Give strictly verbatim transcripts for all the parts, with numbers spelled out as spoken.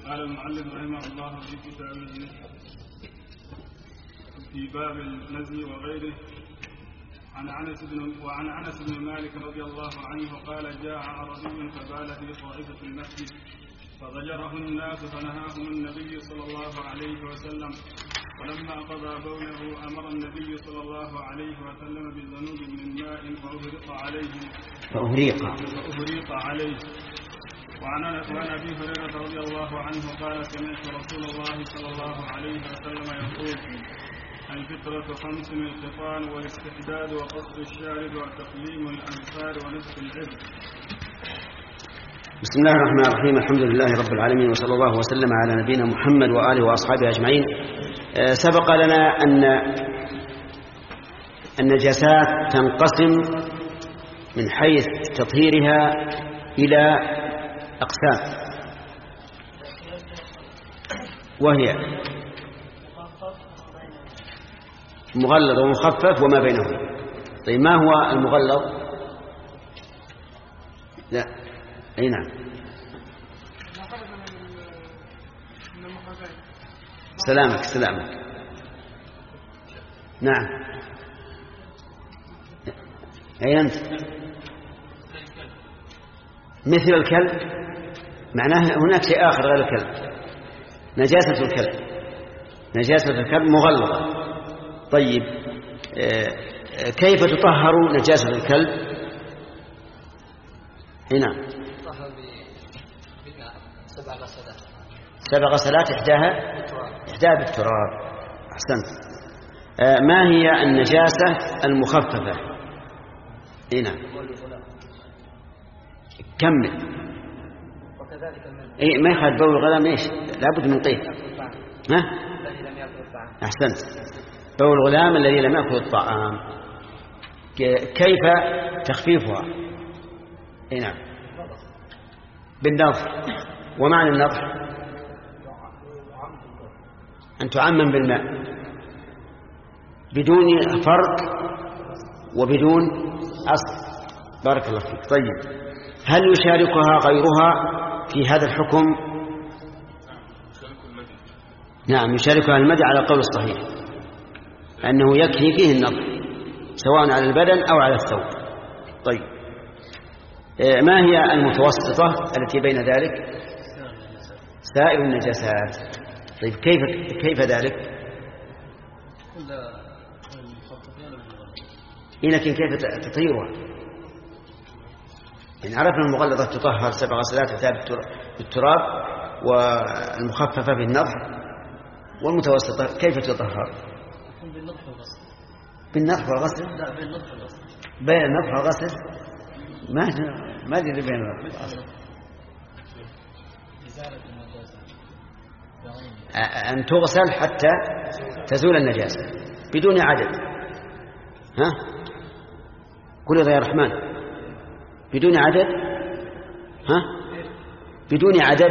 قال المعلم رحمه الله في كتابه في باب النزي وغيره عن انس بن وعن انس بن مالك رضي الله عنه قال: جاء عربي فبال في طائفه المسجد فضجره الناس فنهاهم النبي صلى الله عليه وسلم، ولما قضى بوله امر النبي صلى الله عليه وسلم بذنوب من ماء فأهرق عليه فأهريق فأهريق عليه. وعن ابي هريره رضي الله عنه قال: سمعت رسول الله صلى الله عليه وسلم يقول: الفطرة خمس: الختان والاستحداد وقص الشارب وتقليم الأنفار ونفخ الإبط. بسم الله الرحمن الرحيم. الحمد لله رب العالمين، وصلى الله وسلم على نبينا محمد وآله وأصحابه أجمعين. سبق لنا أن النجاسات تنقسم من حيث تطهيرها إلى أقسام، وهي مغلظ ومخفف وما بينهم. طيب، ما هو المغلظ؟ لا أي نعم سلامك سلامك نعم أي أنت مثل الكلب، معناه هناك شيء آخر غير الكلب. نجاسة الكلب نجاسة الكلب مغلظة. طيب، كيف تطهر نجاسة الكلب؟ هنا سبع غسلات سبع غسلات إحداها إحداها بالتراب. أحسنت. ما هي النجاسة المخففة؟ هنا كمل. إيه ما يخالف بول الغلام. إيش لابد من قيد؟ ها؟ أحسنت. بول الغلام الذي لم يأكل الطعام. كيف تخفيفها؟ إيه نعم بالنضح. ومعنى النضح أن تعمم بالماء بدون فرق وبدون أصل. بارك الله فيك. طيب، هل يشاركها غيرها في هذا الحكم؟ نعم، يشاركها المدى على القول الصحيح، أنه يكفي فيه النضح سواء على البدن أو على الثوب. طيب، ما هي المتوسطة التي بين ذلك؟ سائر النجاسات. طيب، كيف كيف ذلك؟ إيه لكن كيف تطهيرها؟ يعني عرفنا المغلظة تطهر سبع غسلات بالتراب، والمخففة بالنضح، والمتوسطة كيف تطهر؟ بالنضح والغسل. بالنضح والغسل؟ لا، بالنضح والغسل. بين النضح والغسل؟ ما ما أدري بين النضح والغسل. إزالة النجاسة أن تغسل حتى تزول النجاسة بدون عدد. ها؟ قل يا رحمن. بدون عدد. ها؟ بدون عدد.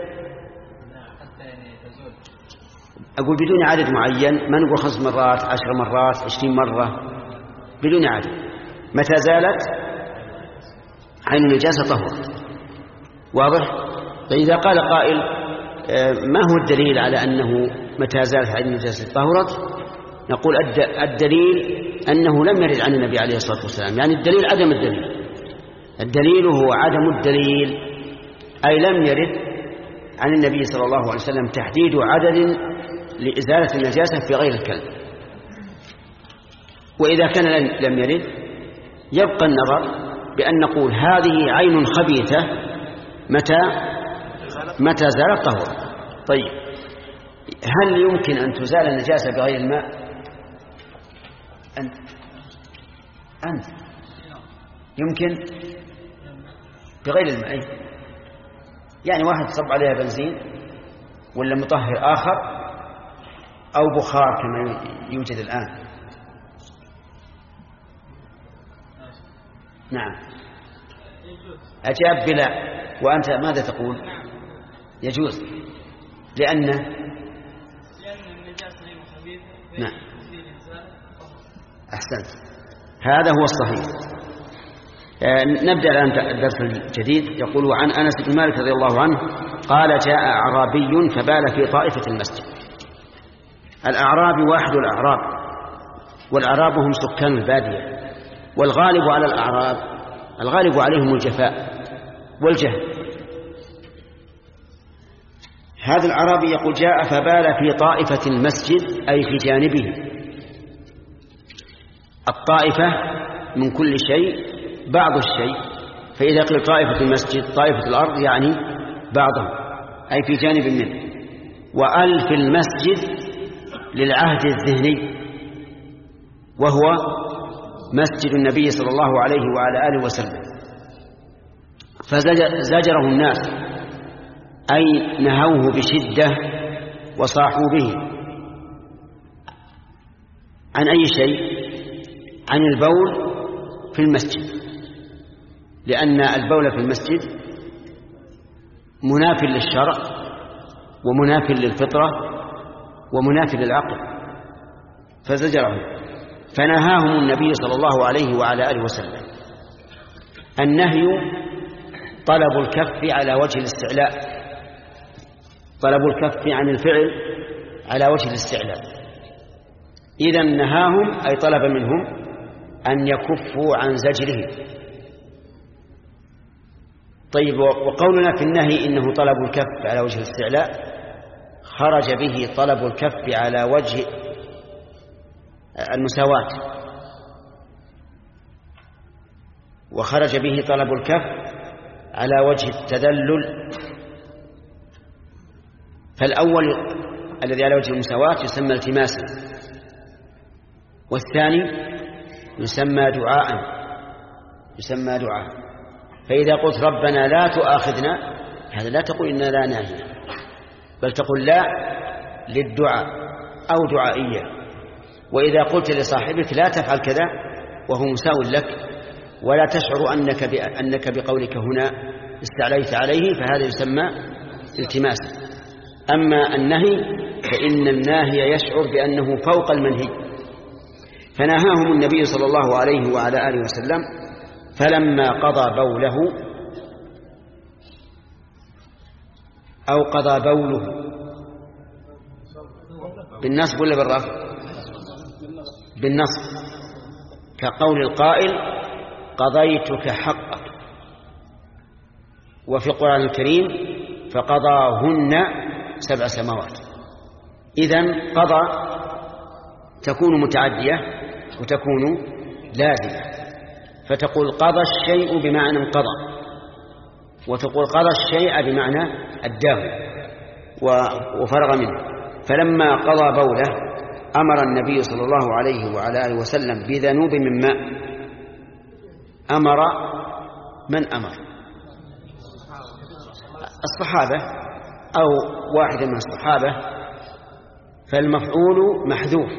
أقول بدون عدد معين، ما نقول خمس مرات عشر مرات عشرين مرة، بدون عدد. متى زالت عين النجاسة طهرت. واضح؟ فإذا قال قائل ما هو الدليل على أنه متى زالت عين النجاسة طهرت؟ نقول الدليل أنه لم يرد عن النبي عليه الصلاة والسلام. يعني الدليل عدم الدليل. الدليل هو عدم الدليل، أي لم يرد عن النبي صلى الله عليه وسلم تحديد عدد لإزالة النجاسة في غير الكلب. وإذا كان لم يرد يبقى النظر بأن نقول هذه عين خبيثة متى متى زالت طهور. طيب، هل يمكن أن تزال النجاسة بغير الماء؟ أنت أنت يمكن بغير الماء. يعني واحد صب عليها بنزين ولا مطهر آخر أو بخار كما يوجد الآن. نعم، أجاب بلا. وأنت ماذا تقول؟ يجوز. لأن لأن النجاسة غير خبيثة. نعم، أحسنت. هذا هو الصحيح. آه نبدأ الآن الدرس الجديد. يقول: عن أنس بن مالك رضي الله عنه قال جاء أعرابي فبال في طائفة المسجد. الأعرابي واحد الأعراب، والأعراب هم سكان البادية، والغالب على الأعراب الغالب عليهم الجفاء والجهل. هذا الأعرابي يقول جاء فبال في طائفة المسجد أي في جانبه. الطائفة من كل شيء بعض الشيء، فإذا قيل طائفة المسجد طائفة الأرض يعني بعضهم أي في جانب منه. وأل في المسجد للعهد الذهني، وهو مسجد النبي صلى الله عليه وعلى آله وسلم. فزجره الناس أي نهوه بشدة وصاحوا به عن أي شيء؟ عن البول في المسجد، لأن البول في المسجد مناف للشرع ومناف للفطرة ومناف للعقل، فزجرهم. فنهاهم النبي صلى الله عليه وعلى آله وسلم. النهي طلب الكف على وجه الاستعلاء، طلب الكف عن الفعل على وجه الاستعلاء. إذن نهاهم أي طلب منهم أن يكفوا عن زجره. طيب، وقولنا في النهي إنه طلب الكف على وجه الاستعلاء خرج به طلب الكف على وجه المساواة، وخرج به طلب الكف على وجه التذلل. فالأول الذي على وجه المساواة يسمى التماسا، والثاني يسمى دعاء يسمى دعاء. فإذا قلت ربنا لا تؤاخذنا، هذا لا تقول إنا لا ناهي، بل تقول لا للدعاء أو دعائية. وإذا قلت لصاحبك لا تفعل كذا وهو مساو لك ولا تشعر أنك أنك بقولك هنا استعليت عليه، فهذا يسمى التماسا. أما النهي فإن الناهي يشعر بأنه فوق المنهي. فنهاهم النبي صلى الله عليه وعلى آله وسلم. فلما قضى بوله أو قضى بوله بالنصب ولا بالرفع؟ بالنصب، كقول القائل قضيتك حقك. وفي القرآن الكريم فقضاهن سبع سماوات. إذن قضى تكون متعدية وتكون لازمة، فتقول قضى الشيء بمعنى انقضى، وتقول قضى الشيء بمعنى أداه وفرغ منه. فلما قضى بوله أمر النبي صلى الله عليه وعلى آله وسلم بذنوب من ماء. أمر من أمر؟ الصحابة أو واحد من الصحابة، فالمفعول محذوف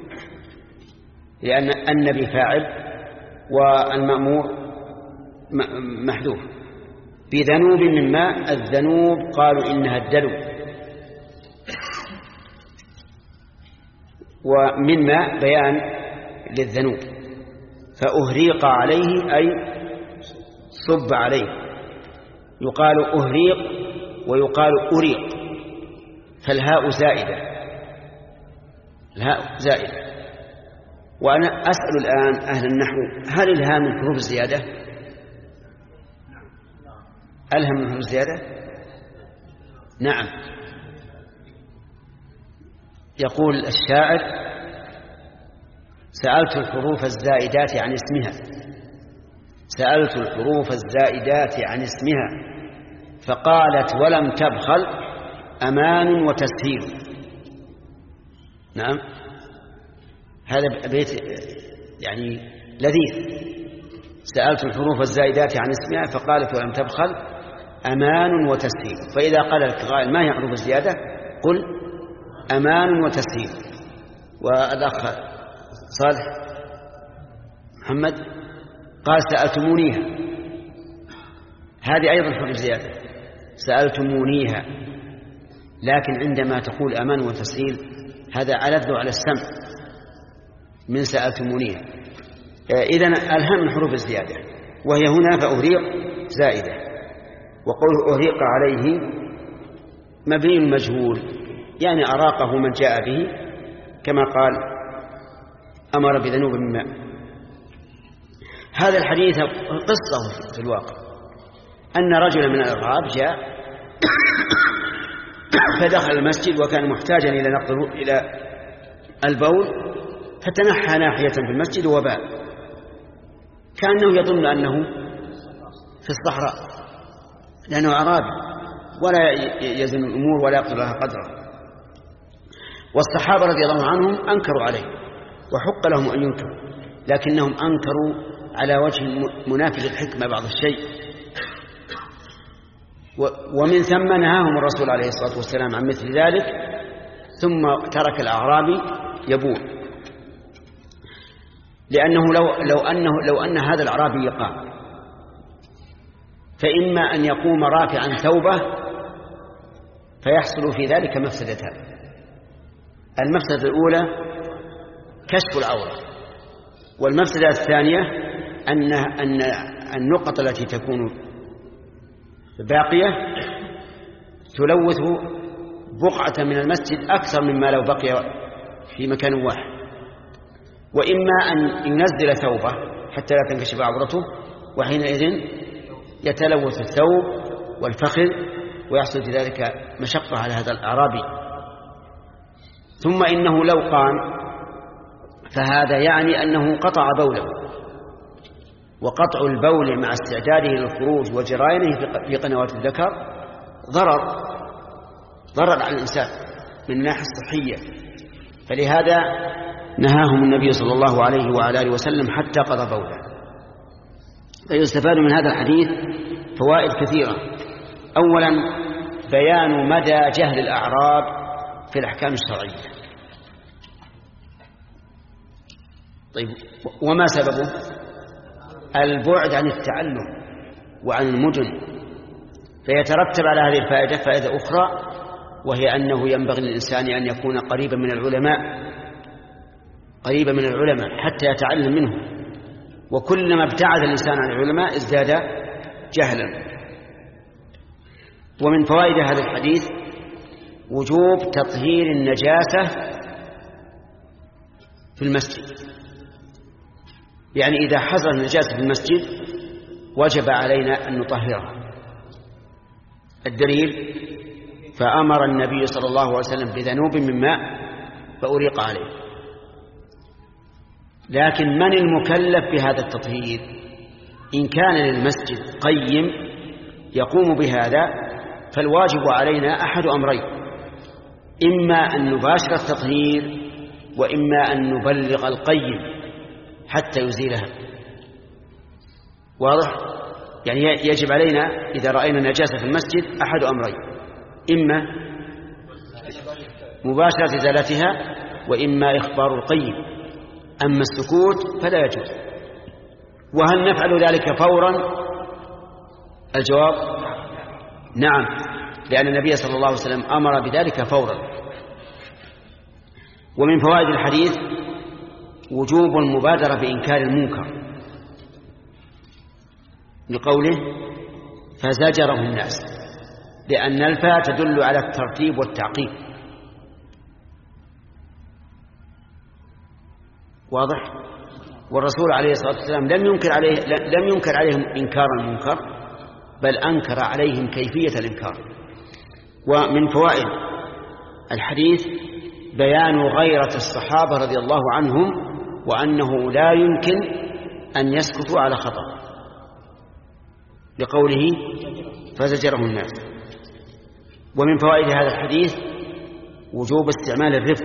لأن النبي فاعل والمأمور محذوف. بذنوب من ماء، الذنوب قالوا إنها الدلو، ومن ماء بيان للذنوب. فأهريق عليه أي صب عليه، يقال أهريق ويقال أريق، فالهاء زائدة، الهاء زائدة. وأنا أسأل الآن أهل النحو، هل الهاء من حروف الزيادة؟ الهاء من حروف الزيادة؟ نعم. يقول الشاعر سألت الحروف الزائدات عن اسمها سألت الحروف الزائدات عن اسمها فقالت ولم تبخل أمان وتسهيل. نعم، هذا بيت يعني لذيذ. سألت الحروف الزائدات عن اسمها فقالت ولم تبخل أمان وتسهيل. فإذا قال لك قائل ما هي حروف الزيادة قل أمان وتسهيل. والأخ صالح محمد قال سألتمونيها، هذه أيضا حروف زيادة، سألتمونيها. لكن عندما تقول أمان وتسهيل هذا ألذ على السمع من سألتمونيها. إذن ألهم من حروف الزيادة، وهي هنا فأهريق زائدة. وقوله أهريق عليه مبني مجهول، يعني أراقه من جاء به، كما قال أمر بذنوب من ماء. هذا الحديث قصة في الواقع، أن رجلا من الأعراب جاء فدخل المسجد وكان محتاجا إلى نقل إلى البول، فتنحى ناحية في المسجد وبال، كأنه يظن أنه في الصحراء لأنه أعرابي ولا يزن الأمور ولا يقدر لها قدرا. والصحابة رضي الله عنهم أنكروا عليه وحق لهم أن ينكروا، لكنهم أنكروا على وجه منافي للحكمة بعض الشيء، ومن ثم نهاهم الرسول عليه الصلاة والسلام عن مثل ذلك، ثم ترك الأعرابي يبول، لأنه لو, لو, أنه لو أن هذا الأعرابي يقام، فإما أن يقوم رافعا ثوبه فيحصل في ذلك مفسدتان. المفسدة الأولى كشف العورة، والمفسدة الثانية أن أن النقط التي تكون باقية تلوث بقعة من المسجد أكثر مما لو بقي في مكان واحد. وإما أن ينزل ثوبه حتى لا تنكشف عورته، وحينئذ يتلوث الثوب والفخذ ويحصل في ذلك مشقة على هذا الأعرابي. ثم إنه لو قام فهذا يعني أنه قطع بوله، وقطع البول مع استعداده للخروج وجريانه في قنوات الذكر ضرر ضرر على الإنسان من الناحية الصحية، فلهذا نهاهم النبي صلى الله عليه وعلى آله وسلم حتى قضى بوله. فيستفاد من هذا الحديث فوائد كثيرة. أولا بيان مدى جهل الأعراب في الأحكام الشرعية. طيب، وما سببه؟ البعد عن التعلم وعن المدن. فيترتب على هذه الفائدة فائدة أخرى، وهي أنه ينبغي للإنسان أن يكون قريبا من العلماء قريبا من العلماء حتى يتعلم منهم، وكلما ابتعد الإنسان عن العلماء ازداد جهلا. ومن فوائد هذا الحديث وجوب تطهير النجاسة في المسجد، يعني إذا حصل النجاسة في المسجد وجب علينا أن نطهرها. الدليل فأمر النبي صلى الله عليه وسلم بذنوب من ماء فأريق عليه. لكن من المكلف بهذا التطهير؟ إن كان للمسجد قيم يقوم بهذا فالواجب علينا أحد أمرين: إما أن نباشر التطهير، وإما أن نبلغ القيم حتى يزيلها. واضح؟ يعني يجب علينا إذا رأينا نجاسة في المسجد أحد أمرين: إما مباشرة إزالتها، وإما إخبار القيم. أما السكوت فلا يجوز. وهل نفعل ذلك فورا؟ الجواب نعم، لأن النبي صلى الله عليه وسلم أمر بذلك فورا. ومن فوائد الحديث وجوب المبادرة بإنكار المنكر، لقوله فزجره الناس، لأن الفاء تدل على الترتيب والتعقيب. واضح؟ والرسول عليه الصلاة والسلام لم ينكر عليه لم ينكر عليهم إنكار المنكر، بل أنكر عليهم كيفية الإنكار. ومن فوائد الحديث بيان غيرة الصحابة رضي الله عنهم، وأنه لا يمكن أن يسكتوا على خطأ، لقوله فزجره الناس. ومن فوائد هذا الحديث وجوب استعمال الرفق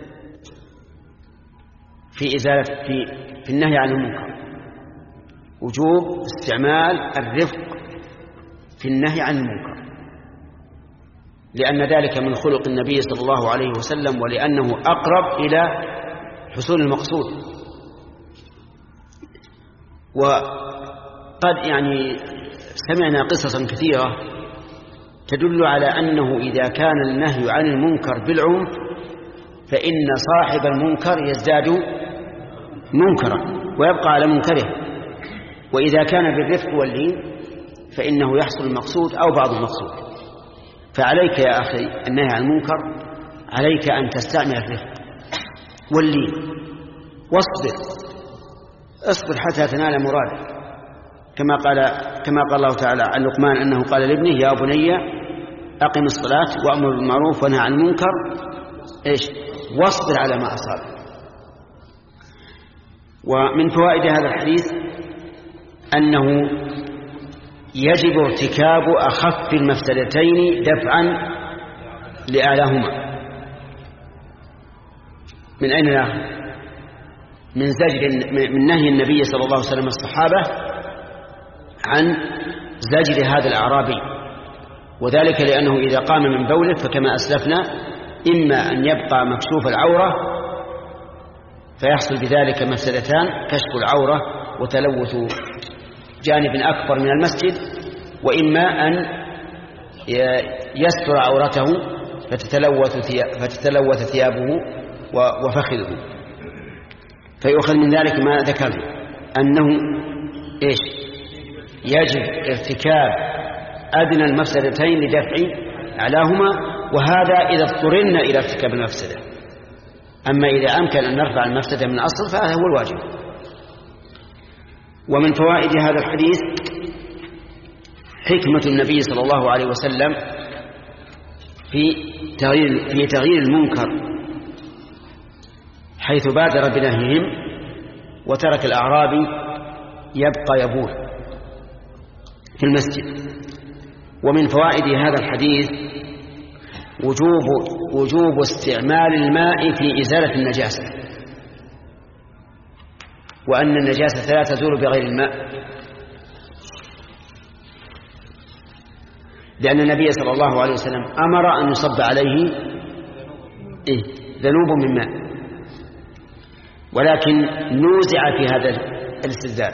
في إزالة في في النهي عن المنكر، وجوب استعمال الرفق في النهي عن المنكر، لأن ذلك من خلق النبي صلى الله عليه وسلم، ولأنه أقرب إلى حصول المقصود. وقد يعني سمعنا قصصا كثيرة تدل على أنه إذا كان النهي عن المنكر بالعنف فإن صاحب المنكر يزداد منكرا ويبقى على منكره، وإذا كان بالرفق واللين فإنه يحصل المقصود أو بعض المقصود. فعليك يا أخي النهي عن المنكر، عليك أن تستعمل الرفق واللين، واصبر اصبر حتى تنال مرادك، كما قال كما قال الله تعالى عن لقمان أنه قال لابنه يا بني أقم الصلاة وأمر بالمعروف وانهى عن المنكر إيش واصبر على ما أصاب. ومن فوائد هذا الحديث أنه يجب ارتكاب أخف المفسدتين دفعا لأعلاهما. من أين نأخذ؟ من زجر من نهي النبي صلى الله عليه وسلم الصحابة عن زجر هذا الأعرابي، وذلك لأنه إذا قام من بوله فكما أسلفنا إما أن يبقى مكشوف العورة فيحصل بذلك مفسدتان: كشف العورة وتلوث جانب أكبر من المسجد، وإما أن يستر عورته فتتلوث ثيابه وفخذه. فيؤخذ من ذلك ما ذكرنا أنه إيش يجب ارتكاب أدنى المفسدتين لدفع أعلاهما، وهذا إذا اضطررنا إلى ارتكاب المفسدة. أما إذا أمكن أن نرفع المفسدة من الأصل فهذا هو الواجب. ومن فوائد هذا الحديث حكمة النبي صلى الله عليه وسلم في تغيير, في تغيير المنكر، حيث بادر بنهيهم وترك الأعرابي يبقى يبول في المسجد. ومن فوائد هذا الحديث وجوب, وجوب استعمال الماء في إزالة النجاسة، وأن النجاسة لا تزول بغير الماء، لأن النبي صلى الله عليه وسلم أمر أن يصب عليه إيه؟ ذنوب من ماء، ولكن نوزع في هذا الاستزال.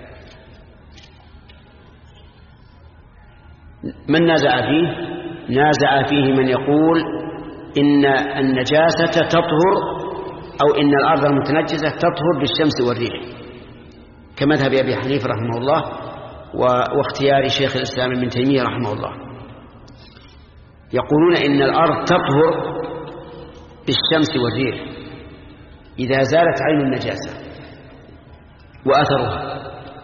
من نازع فيه؟ نازع فيه من يقول إن النجاسة تطهر أو إن الأرض المتنجسة تطهر بالشمس والريح، كمذهب أبي حنيفة رحمه الله واختيار شيخ الإسلام ابن تيمية رحمه الله. يقولون إن الأرض تطهر بالشمس والريح إذا زالت عين النجاسة وأثرها.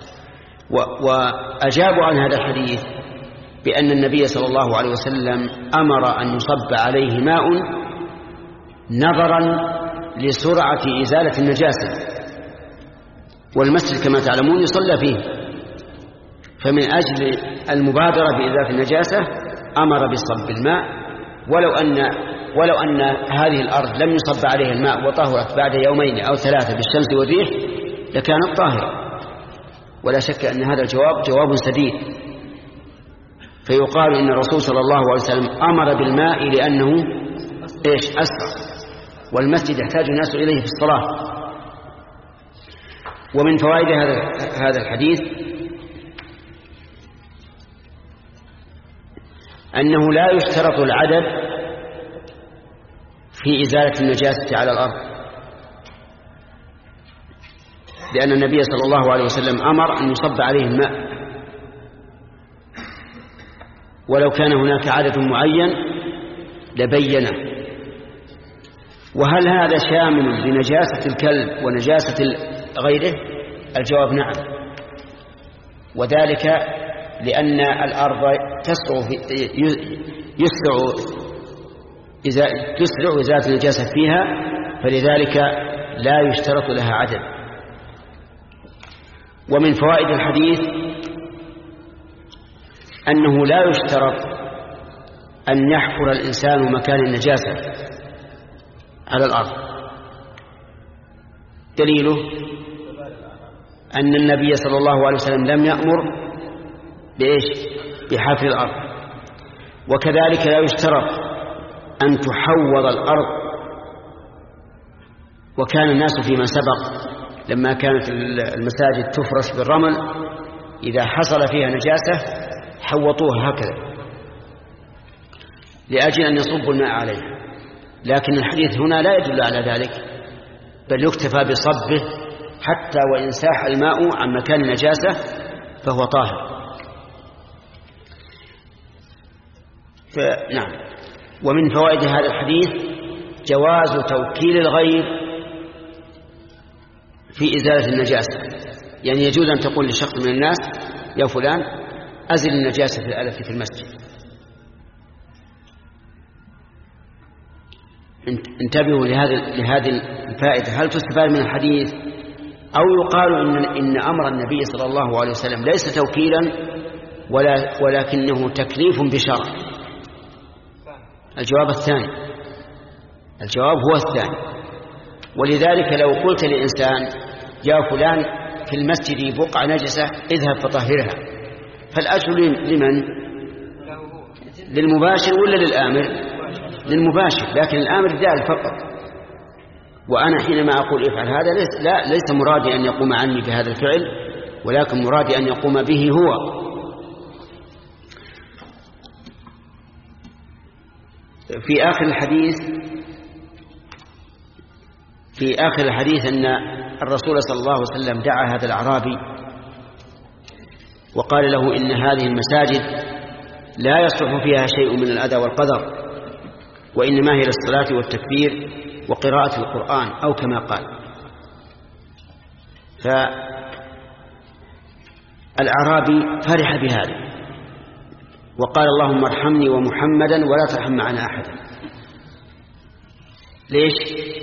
وأجابوا عن هذا الحديث بأن النبي صلى الله عليه وسلم أمر أن يصب عليه ماء نظرا لسرعة إزالة النجاسة، والمسجد كما تعلمون يصلى فيه، فمن أجل المبادرة بإزالة النجاسة أمر بصب الماء، ولو أن ولو أن هذه الأرض لم يصب عليها الماء وطهرت بعد يومين أو ثلاثة بالشمس والريح لكانت طاهرة. ولا شك أن هذا الجواب جواب سديد. فيقال إن الرسول صلى الله عليه وسلم أمر بالماء لأنه إيش أسرع، والمسجد يحتاج الناس إليه في الصلاة. ومن فوائد هذا هذا الحديث أنه لا يشترط العدد في إزالة النجاسة على الأرض، لأن النبي صلى الله عليه وسلم أمر أن يصب عليه الماء، ولو كان هناك عدد معين لبينه. وهل هذا شامل لنجاسة الكلب ونجاسة غيره؟ الجواب نعم، وذلك لأن الأرض تسرع في يسرع إذا تسرع إزالة النجاسة فيها، فلذلك لا يشترط لها عدد. ومن فوائد الحديث أنه لا يشترط أن يحفر الإنسان مكان النجاسة على الأرض. دليله أن النبي صلى الله عليه وسلم لم يأمر بإيش؟ بحفر الأرض. وكذلك لا يشترط أن تحوض الأرض، وكان الناس فيما سبق لما كانت المساجد تفرش بالرمل إذا حصل فيها نجاسة حوطوها هكذا لأجل أن يصبوا الماء عليها، لكن الحديث هنا لا يدل على ذلك، بل يكتفى بصبه حتى وإن ساح الماء عن مكان النجاسة فهو طاهر. نعم. ومن فوائد هذا الحديث جواز توكيل الغير في إزالة النجاسة، يعني يجوز أن تقول لشخص من الناس يا فلان أزل النجاسة في الآلة في المسجد. انتبهوا لهذه لهذه الفائدة، هل تستفاد من الحديث أو يقال إن إن أمر النبي صلى الله عليه وسلم ليس توكيلا ولا ولكنه تكليف بشرع؟ الجواب الثاني، الجواب هو الثاني. ولذلك لو قلت لإنسان يا فلان في المسجد بقعة نجسة اذهب فطهرها، فالأجر لمن؟ للمباشر ولا للآمر؟ للمباشر، لكن الآمر دال فقط. وأنا حينما أقول افعل هذا ليس, لا ليس مرادي أن يقوم عني بهذا الفعل، ولكن مرادي أن يقوم به هو. في آخر الحديث في آخر الحديث أن الرسول صلى الله عليه وسلم دعا هذا الأعرابي وقال له إن هذه المساجد لا يصلح فيها شيء من الأذى والقدر، وإنما هي للصلاة والتكبير وقراءة القرآن أو كما قال. فالأعرابي فرح بهذا وقال اللهم ارحمني ومحمدا ولا ترحم معنا أحدا. ليش؟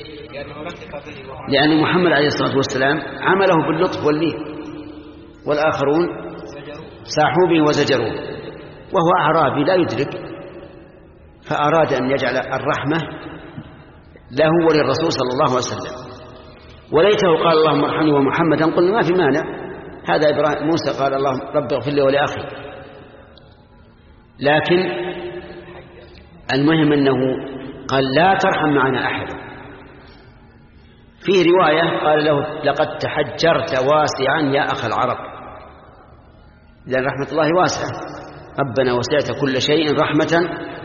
لأن محمد عليه الصلاة والسلام عمله باللطف واللين، والآخرون ساحوا به وزجروه، وهو أعرابي لا يدرك، فأراد أن يجعل الرحمة له وللرسول صلى الله عليه وسلم. وليته قال اللهم ارحمني ومحمدا قلنا ما في مانع، هذا إبراهيم موسى قال اللهم رب اغفر لي ولأخي. لكن المهم أنه قال لا ترحم معنا أحدا. فيه رواية قال له لقد تحجرت واسعا يا أخ العرب، لأن رحمة الله واسعة، ربنا وسعت كل شيء رحمة